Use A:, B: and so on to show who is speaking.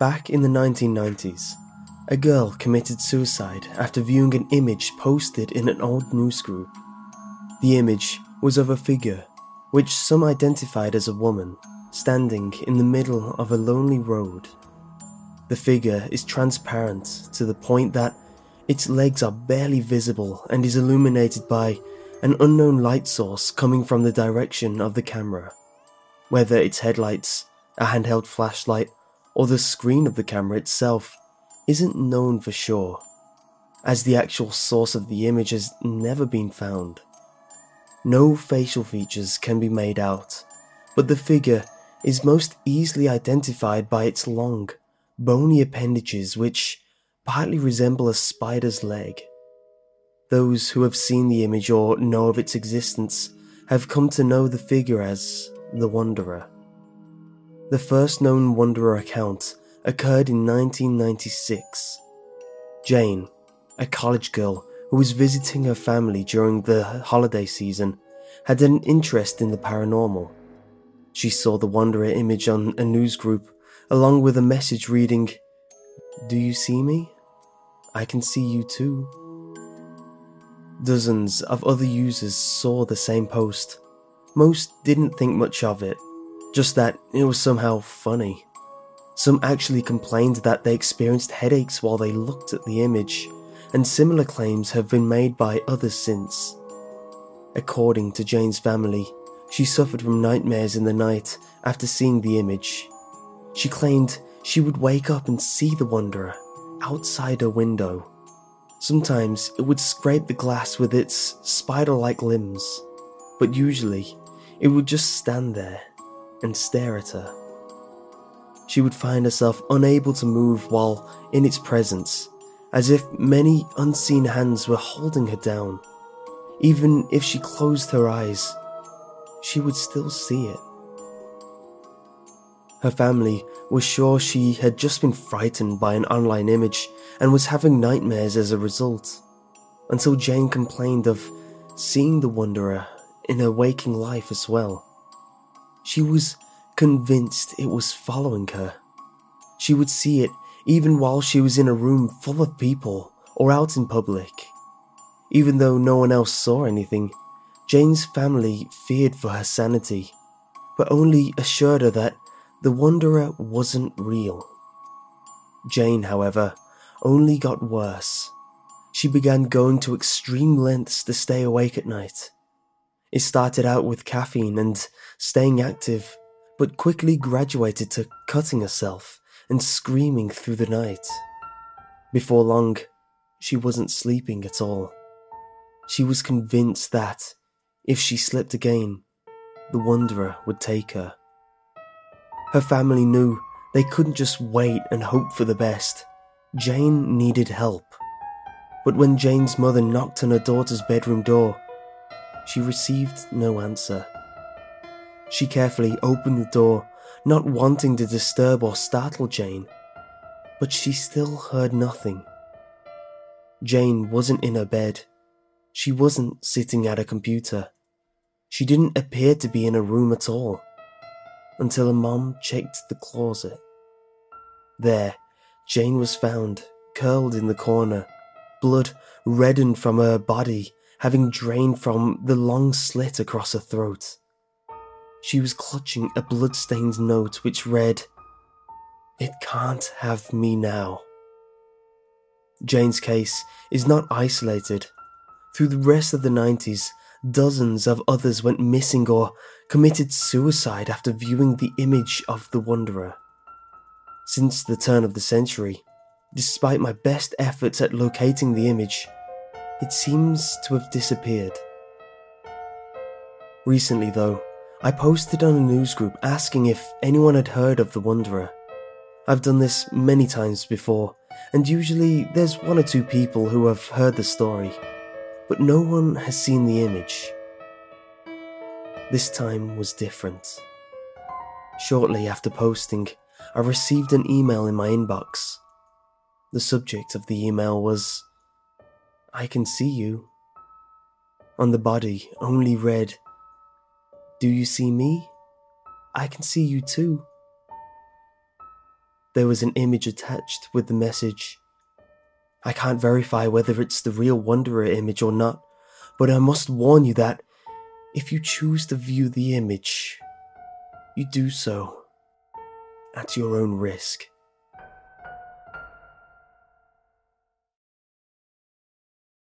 A: Back in the 1990s, a girl committed suicide after viewing an image posted in an old newsgroup. The image was of a figure, which some identified as a woman, standing in the middle of a lonely road. The figure is transparent to the point that its legs are barely visible and is illuminated by an unknown light source coming from the direction of the camera. Whether it's headlights, a handheld flashlight, or the screen of the camera itself isn't known for sure, as the actual source of the image has never been found. No facial features can be made out, but the figure is most easily identified by its long, bony appendages which partly resemble a spider's leg. Those who have seen the image or know of its existence have come to know the figure as the Wanderer. The first known Wanderer account occurred in 1996. Jane, a college girl who was visiting her family during the holiday season, had an interest in the paranormal. She saw the Wanderer image on a newsgroup, along with a message reading, "Do you see me? I can see you too." Dozens of other users saw the same post. Most didn't think much of it, just that it was somehow funny. Some actually complained that they experienced headaches while they looked at the image, and similar claims have been made by others since. According to Jane's family, she suffered from nightmares in the night after seeing the image. She claimed she would wake up and see the Wanderer outside her window. Sometimes it would scrape the glass with its spider-like limbs, but usually it would just stand there and stare at her. She would find herself unable to move while in its presence, as if many unseen hands were holding her down. Even if she closed her eyes, she would still see it. Her family was sure she had just been frightened by an online image and was having nightmares as a result, until Jane complained of seeing the Wanderer in her waking life as well. She was convinced it was following her. She would see it even while she was in a room full of people or out in public. Even though no one else saw anything, Jane's family feared for her sanity, but only assured her that the Wanderer wasn't real. Jane, however, only got worse. She began going to extreme lengths to stay awake at night. It started out with caffeine and staying active, but quickly graduated to cutting herself and screaming through the night. Before long, she wasn't sleeping at all. She was convinced that, if she slept again, the Wanderer would take her. Her family knew they couldn't just wait and hope for the best. Jane needed help. But when Jane's mother knocked on her daughter's bedroom door, she received no answer. She carefully opened the door, not wanting to disturb or startle Jane, but she still heard nothing. Jane wasn't in her bed. She wasn't sitting at a computer. She didn't appear to be in a room at all, until her mom checked the closet. There, Jane was found, curled in the corner, blood reddened from her body, having drained from the long slit across her throat. She was clutching a blood-stained note which read, "It can't have me now." Jane's case is not isolated. Through the rest of the 90s, dozens of others went missing or committed suicide after viewing the image of the Wanderer. Since the turn of the century, despite my best efforts at locating the image, it seems to have disappeared. Recently though, I posted on a newsgroup asking if anyone had heard of the Wanderer. I've done this many times before, and usually there's one or two people who have heard the story, but no one has seen the image. This time was different. Shortly after posting, I received an email in my inbox. The subject of the email was, "I can see you." On the body only read, "Do you see me? I can see you too." there was an image attached with the message. I can't verify whether it's the real Wanderer image or not, but I must warn you that if you choose to view the image, you do so at your own risk.